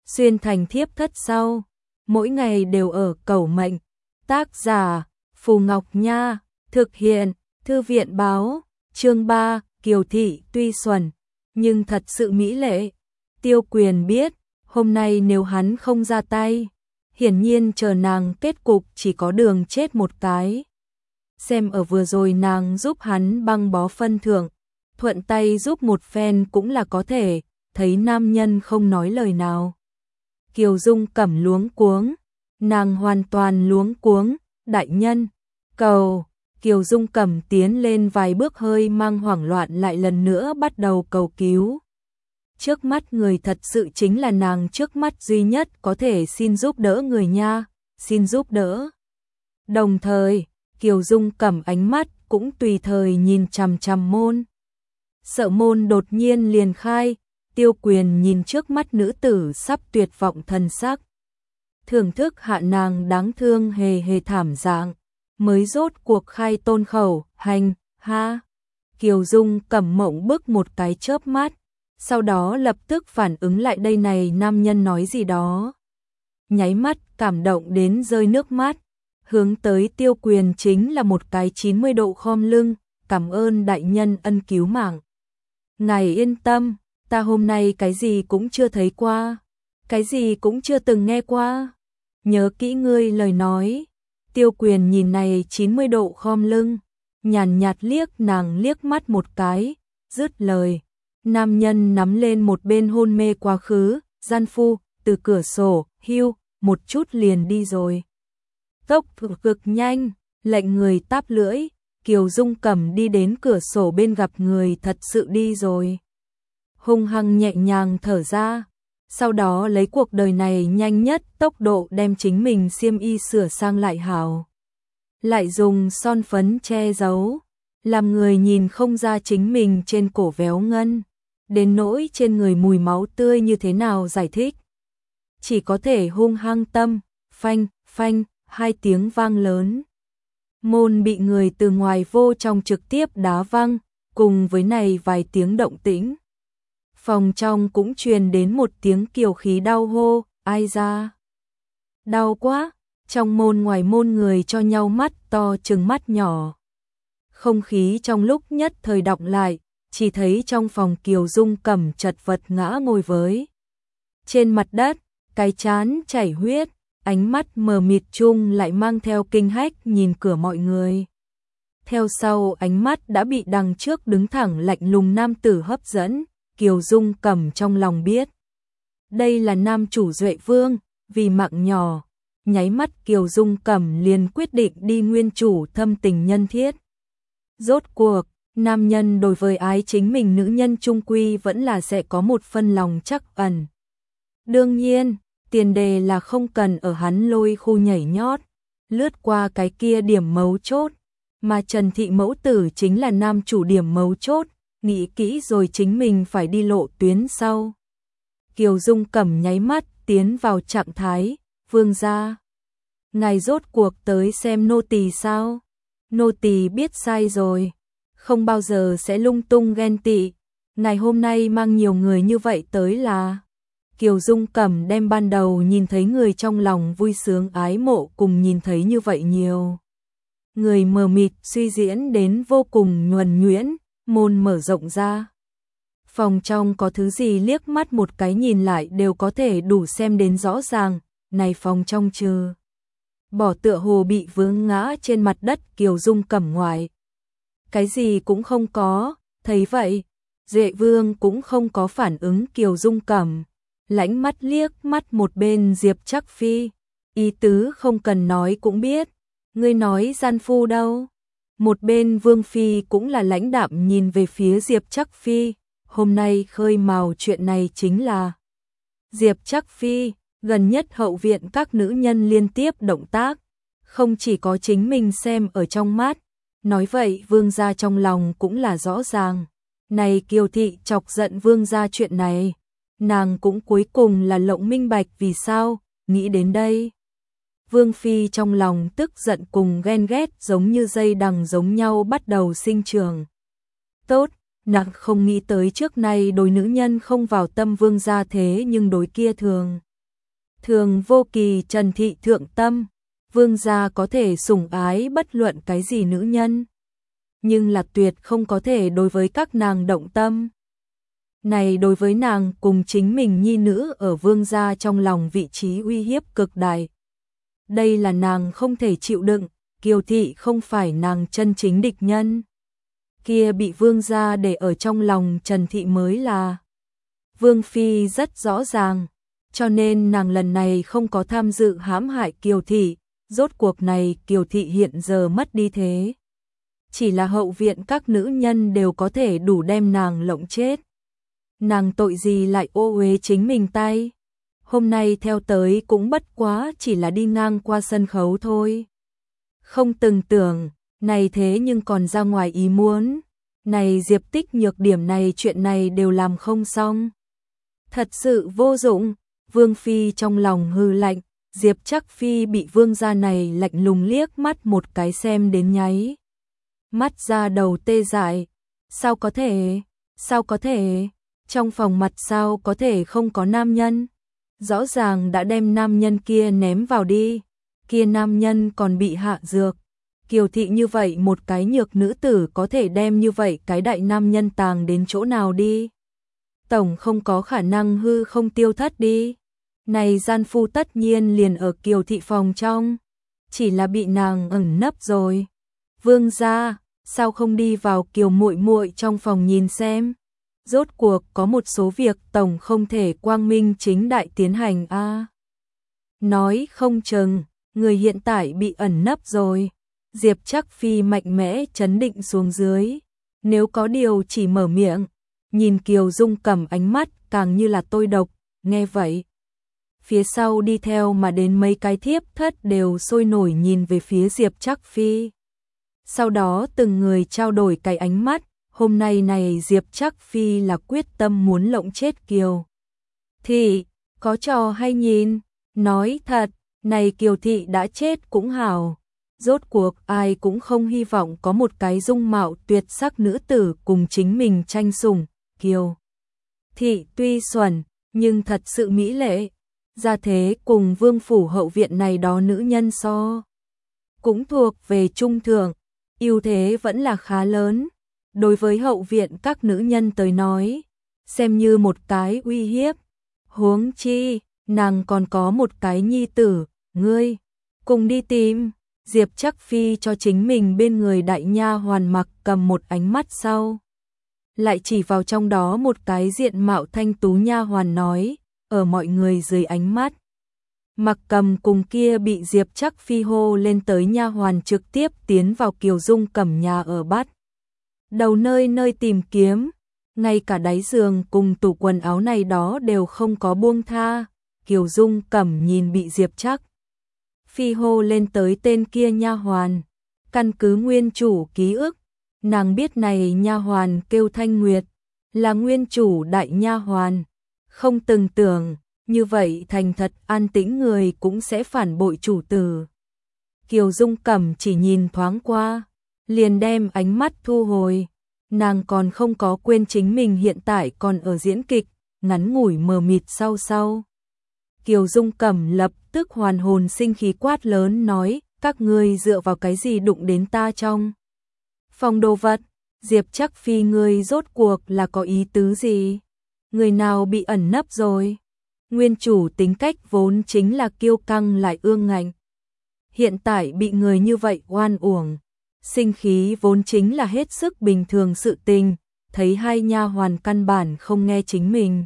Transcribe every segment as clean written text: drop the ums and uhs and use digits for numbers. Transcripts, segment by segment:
xuyên thành thiếp thất sau, mỗi ngày đều ở cầu mệnh. Tác giả Phù Ngọc Nha, thực hiện Thư viện báo, chương 3, Kiều Thị tuy xuẩn, nhưng thật sự mỹ lệ. Tiêu Quyền biết, hôm nay nếu hắn không ra tay, hiển nhiên chờ nàng kết cục chỉ có đường chết một cái. Xem ở vừa rồi nàng giúp hắn băng bó phân thượng, thuận tay giúp một phen cũng là có thể, thấy nam nhân không nói lời nào. Kiều Dung Cẩm luống cuống, nàng hoàn toàn luống cuống, đại nhân, cầu. Kiều Dung Cẩm tiến lên vài bước hơi mang hoảng loạn lại lần nữa bắt đầu cầu cứu. Trước mắt người thật sự chính là nàng trước mắt duy nhất có thể xin giúp đỡ người nha, xin giúp đỡ. Đồng thời, Kiều Dung Cẩm ánh mắt cũng tùy thời nhìn chằm chằm môn. Sợ môn đột nhiên liền khai, Tiêu Quyền nhìn trước mắt nữ tử sắp tuyệt vọng thần sắc. Thưởng thức hạ nàng đáng thương hề hề thảm dạng, mới rốt cuộc khai tôn khẩu, hành, ha. Kiều Dung Cẩm mộng bức một cái chớp mắt, sau đó lập tức phản ứng lại đây này nam nhân nói gì đó. Nháy mắt cảm động đến rơi nước mắt, hướng tới Tiêu Quyền chính là một cái 90 độ khom lưng, cảm ơn đại nhân ân cứu mạng. Ngài yên tâm, ta hôm nay cái gì cũng chưa thấy qua, cái gì cũng chưa từng nghe qua. Nhớ kỹ ngươi lời nói. Tiêu Quyền nhìn này 90 độ khom lưng, nhàn nhạt liếc nàng liếc mắt một cái, dứt lời. Nam nhân nắm lên một bên hôn mê quá khứ, gian phu, từ cửa sổ, hưu, một chút liền đi rồi. Tốc cực nhanh, lệnh người táp lưỡi, Kiều Dung Cẩm đi đến cửa sổ bên gặp người thật sự đi rồi. Hung hăng nhẹ nhàng thở ra, sau đó lấy cuộc đời này nhanh nhất tốc độ đem chính mình xiêm y sửa sang lại hảo. Lại dùng son phấn che giấu, làm người nhìn không ra chính mình trên cổ véo ngân. Đến nỗi trên người mùi máu tươi như thế nào giải thích. Chỉ có thể hung hăng tâm, phanh, phanh, hai tiếng vang lớn. Môn bị người từ ngoài vô trong trực tiếp đá văng, cùng với này vài tiếng động tĩnh. Phòng trong cũng truyền đến một tiếng kiều khí đau hô, ai ra. Đau quá, trong môn ngoài môn người cho nhau mắt to trừng mắt nhỏ. Không khí trong lúc nhất thời đọng lại, chỉ thấy trong phòng Kiều Dung Cẩm chật vật ngã ngồi với. Trên mặt đất, cái trán chảy huyết, ánh mắt mờ mịt chung lại mang theo kinh hách nhìn cửa mọi người. Theo sau ánh mắt đã bị đằng trước đứng thẳng lạnh lùng nam tử hấp dẫn, Kiều Dung Cẩm trong lòng biết. Đây là nam chủ Duệ Vương, vì mạng nhỏ, nháy mắt Kiều Dung Cẩm liền quyết định đi nguyên chủ thâm tình nhân thiết. Rốt cuộc, nam nhân đối với ái chính mình nữ nhân trung quy vẫn là sẽ có một phân lòng chắc ẩn. Đương nhiên, tiền đề là không cần ở hắn lôi khu nhảy nhót, lướt qua cái kia điểm mấu chốt, mà Trần Thị mẫu tử chính là nam chủ điểm mấu chốt, nghĩ kỹ rồi chính mình phải đi lộ tuyến sau. Kiều Dung Cẩm nháy mắt tiến vào trạng thái, vương gia. Ngài rốt cuộc tới xem nô tỳ sao? Nô tỳ biết sai rồi, không bao giờ sẽ lung tung ghen tị. Ngày hôm nay mang nhiều người như vậy tới là. Kiều Dung Cẩm đem ban đầu nhìn thấy người trong lòng vui sướng ái mộ cùng nhìn thấy như vậy nhiều. Người mờ mịt suy diễn đến vô cùng nhuần nhuyễn, môn mở rộng ra. Phòng trong có thứ gì liếc mắt một cái nhìn lại đều có thể đủ xem đến rõ ràng, này phòng trong trừ. Bỏ tựa hồ bị vướng ngã trên mặt đất Kiều Dung Cẩm ngoài. Cái gì cũng không có, thấy vậy, Duệ Vương cũng không có phản ứng Kiều Dung Cẩm. Lãnh mắt liếc mắt một bên Diệp Trắc Phi, ý tứ không cần nói cũng biết, ngươi nói gian phu đâu. Một bên Vương Phi cũng là lãnh đạm nhìn về phía Diệp Trắc Phi, hôm nay khơi mào chuyện này chính là Diệp Trắc Phi, gần nhất hậu viện các nữ nhân liên tiếp động tác, không chỉ có chính mình xem ở trong mắt, nói vậy vương gia trong lòng cũng là rõ ràng. Này Kiều Thị chọc giận vương gia chuyện này, nàng cũng cuối cùng là lộng minh bạch vì sao, nghĩ đến đây. Vương Phi trong lòng tức giận cùng ghen ghét giống như dây đằng giống nhau bắt đầu sinh trưởng. Tốt, nàng không nghĩ tới trước nay đối nữ nhân không vào tâm vương gia thế nhưng đối kia thường. Thường vô kỳ Trần thị thượng tâm, vương gia có thể sủng ái bất luận cái gì nữ nhân, nhưng là tuyệt không có thể đối với các nàng động tâm. Này đối với nàng cùng chính mình nhi nữ ở vương gia trong lòng vị trí uy hiếp cực đại. Đây là nàng không thể chịu đựng, Kiều thị không phải nàng chân chính địch nhân. Kia bị vương gia để ở trong lòng Trần thị mới là. Vương phi rất rõ ràng, cho nên nàng lần này không có tham dự hãm hại Kiều thị, rốt cuộc này Kiều thị hiện giờ mất đi thế. Chỉ là hậu viện các nữ nhân đều có thể đủ đem nàng lộng chết. Nàng tội gì lại ô uế chính mình tay. Hôm nay theo tới cũng bất quá chỉ là đi ngang qua sân khấu thôi. Không từng tưởng, này thế nhưng còn ra ngoài ý muốn. Này Diệp Tích nhược điểm này chuyện này đều làm không xong. Thật sự vô dụng, Vương Phi trong lòng hư lạnh, Diệp Trắc Phi bị vương gia này lạnh lùng liếc mắt một cái xem đến nháy. Mắt ra đầu tê dại, sao có thể, trong phòng mặt sao có thể không có nam nhân, rõ ràng đã đem nam nhân kia ném vào đi, kia nam nhân còn bị hạ dược. Kiều thị như vậy một cái nhược nữ tử có thể đem như vậy cái đại nam nhân tàng đến chỗ nào đi. Tổng không có khả năng hư không tiêu thất đi. Này gian phu tất nhiên liền ở Kiều thị phòng trong, chỉ là bị nàng ẩn nấp rồi. Vương gia, sao không đi vào Kiều muội muội trong phòng nhìn xem? Rốt cuộc có một số việc tổng không thể quang minh chính đại tiến hành a. Nói không chừng, người hiện tại bị ẩn nấp rồi. Diệp Trắc Phi mạnh mẽ chấn định xuống dưới, nếu có điều chỉ mở miệng, nhìn Kiều Dung cầm ánh mắt càng như là tôi độc, nghe vậy. Phía sau đi theo mà đến mấy cái thiếp thất đều sôi nổi nhìn về phía Diệp Trắc Phi. Sau đó từng người trao đổi cái ánh mắt, hôm nay này Diệp Trắc Phi là quyết tâm muốn lộng chết Kiều thị, có trò hay nhìn, nói thật, này Kiều thị đã chết cũng hảo. Rốt cuộc ai cũng không hy vọng có một cái dung mạo tuyệt sắc nữ tử cùng chính mình tranh sủng. Kiều thị tuy xuẩn, nhưng thật sự mỹ lệ, gia thế cùng vương phủ hậu viện này đó nữ nhân so. Cũng thuộc về trung thượng, ưu thế vẫn là khá lớn. Đối với hậu viện các nữ nhân tới nói, xem như một cái uy hiếp. Huống chi, nàng còn có một cái nhi tử, ngươi, cùng đi tìm. Diệp Trắc Phi cho chính mình bên người đại nha hoàn Mặc Cầm một ánh mắt sau. Lại chỉ vào trong đó một cái diện mạo thanh tú nha hoàn nói, ở mọi người dưới ánh mắt. Mặc Cầm cùng kia bị Diệp Trắc Phi hô lên tới nha hoàn trực tiếp tiến vào Kiều Dung Cẩm nhà ở bắt. Đầu nơi nơi tìm kiếm, ngay cả đáy giường cùng tủ quần áo này đó đều không có buông tha. Kiều Dung Cẩm nhìn bị Diệp Trắc Phi hô lên tới tên kia nha hoàn, căn cứ nguyên chủ ký ức, nàng biết này nha hoàn kêu Thanh Nguyệt, là nguyên chủ đại nha hoàn, không từng tưởng, như vậy thành thật an tĩnh người cũng sẽ phản bội chủ tử. Kiều Dung Cẩm chỉ nhìn thoáng qua, liền đem ánh mắt thu hồi, nàng còn không có quên chính mình hiện tại còn ở diễn kịch, ngắn ngủi mờ mịt sau. Kiều Dung Cẩm lập tức hoàn hồn sinh khí quát lớn nói, các ngươi dựa vào cái gì đụng đến ta trong phòng đồ vật, Diệp Trắc Phi ngươi rốt cuộc là có ý tứ gì? Người nào bị ẩn nấp rồi? Nguyên chủ tính cách vốn chính là kiêu căng lại ương ngạnh. Hiện tại bị người như vậy oan uổng, sinh khí vốn chính là hết sức bình thường sự tình, thấy hai nha hoàn căn bản không nghe chính mình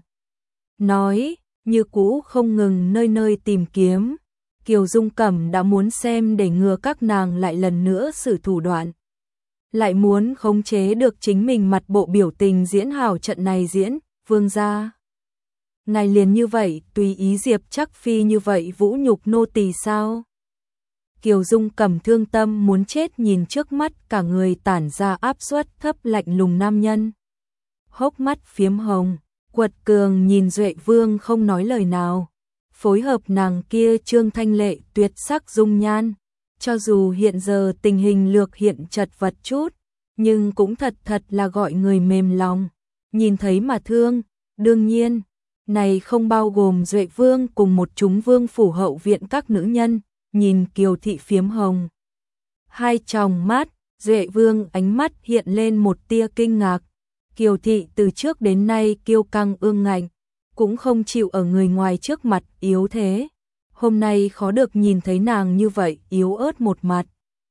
nói, như cũ không ngừng nơi nơi tìm kiếm. Kiều Dung Cẩm đã muốn xem để ngừa các nàng lại lần nữa sử thủ đoạn. Lại muốn khống chế được chính mình mặt bộ biểu tình diễn hảo trận này diễn, vương gia. Ngài liền như vậy, tùy ý Diệp Trắc Phi như vậy vũ nhục nô tỳ sao? Kiều Dung Cẩm thương tâm muốn chết nhìn trước mắt cả người tản ra áp suất thấp lạnh lùng nam nhân. Hốc mắt phiếm hồng, quật cường nhìn Duệ Vương không nói lời nào. Phối hợp nàng kia trương thanh lệ tuyệt sắc dung nhan. Cho dù hiện giờ tình hình lược hiện chật vật chút, nhưng cũng thật là gọi người mềm lòng. Nhìn thấy mà thương, đương nhiên, Này không bao gồm Duệ Vương cùng một chúng vương phủ hậu viện các nữ nhân, nhìn Kiều Thị phiếm hồng. Hai tròng mắt, Duệ Vương ánh mắt hiện lên một tia kinh ngạc. Kiều Thị từ trước đến nay kiêu căng ương ngạnh, cũng không chịu ở người ngoài trước mặt yếu thế. Hôm nay khó được nhìn thấy nàng như vậy yếu ớt một mặt.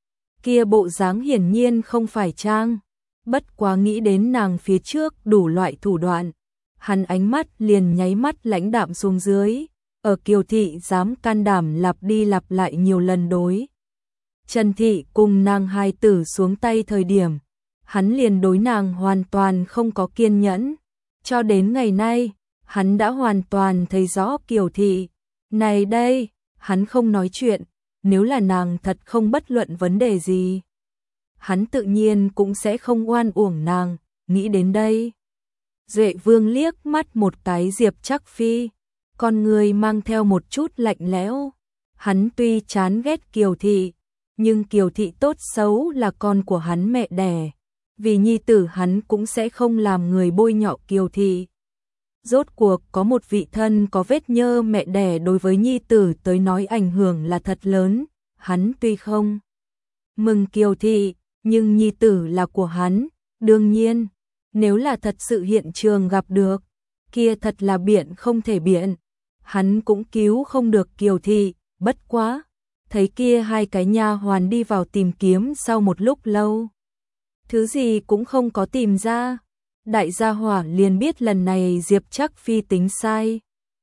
Kia bộ dáng hiển nhiên không phải trang. Bất quá nghĩ đến nàng phía trước đủ loại thủ đoạn. Hắn ánh mắt liền nháy mắt lãnh đạm xuống dưới. Ở Kiều Thị dám can đảm lặp đi lặp lại nhiều lần đối Trần Thị cùng nàng hai tử xuống tay thời điểm, hắn liền đối nàng hoàn toàn không có kiên nhẫn. Cho đến ngày nay, hắn đã hoàn toàn thấy rõ Kiều Thị. Này đây, hắn không nói chuyện, nếu là nàng thật không bất luận vấn đề gì. Hắn tự nhiên cũng sẽ không oan uổng nàng, nghĩ đến đây. Duệ Vương liếc mắt một cái Diệp Trắc Phi, con người mang theo một chút lạnh lẽo. Hắn tuy chán ghét Kiều Thị, nhưng Kiều Thị tốt xấu là con của hắn mẹ đẻ. Vì nhi tử hắn cũng sẽ không làm người bôi nhọ Kiều Thị. Rốt cuộc có một vị thân có vết nhơ mẹ đẻ đối với nhi tử tới nói ảnh hưởng là thật lớn. Hắn tuy không mừng Kiều Thị, nhưng nhi tử là của hắn. Đương nhiên, nếu là thật sự hiện trường gặp được, kia thật là biện không thể biện. Hắn cũng cứu không được Kiều Thị, bất quá. Thấy kia hai cái nha hoàn đi vào tìm kiếm sau một lúc lâu. Thứ gì cũng không có tìm ra. Đại gia hỏa liền biết lần này Diệp Trắc Phi tính sai.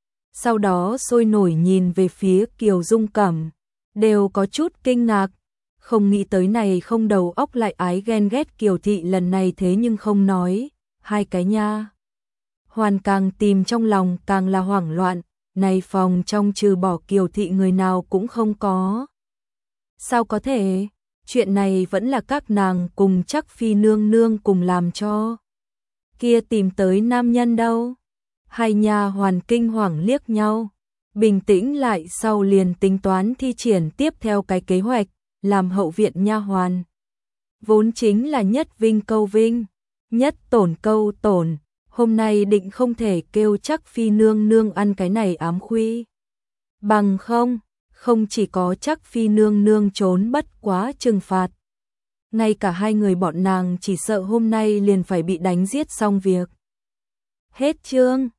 Sau đó sôi nổi nhìn về phía Kiều Dung Cẩm, đều có chút kinh ngạc. Không nghĩ tới này không đầu óc lại ái ghen ghét Kiều Thị lần này thế nhưng không nói. Hai cái nha hoàn càng tìm trong lòng càng là hoảng loạn. Này phòng trong trừ bỏ Kiều Thị người nào cũng không có. Sao có thể? Chuyện này vẫn là các nàng cùng Trắc Phi nương nương cùng làm cho. Kia tìm tới nam nhân đâu? Hai nha hoàn kinh hoàng liếc nhau, bình tĩnh lại sau liền tính toán thi triển tiếp theo cái kế hoạch, làm hậu viện nha hoàn. Vốn chính là nhất vinh câu vinh, nhất tổn câu tổn, hôm nay định không thể kêu Trắc Phi nương nương ăn cái này ám khuy. Bằng không chỉ có Trắc Phi nương nương trốn bất quá trừng phạt. Ngay cả hai người bọn nàng chỉ sợ hôm nay liền phải bị đánh giết xong việc. Hết chương.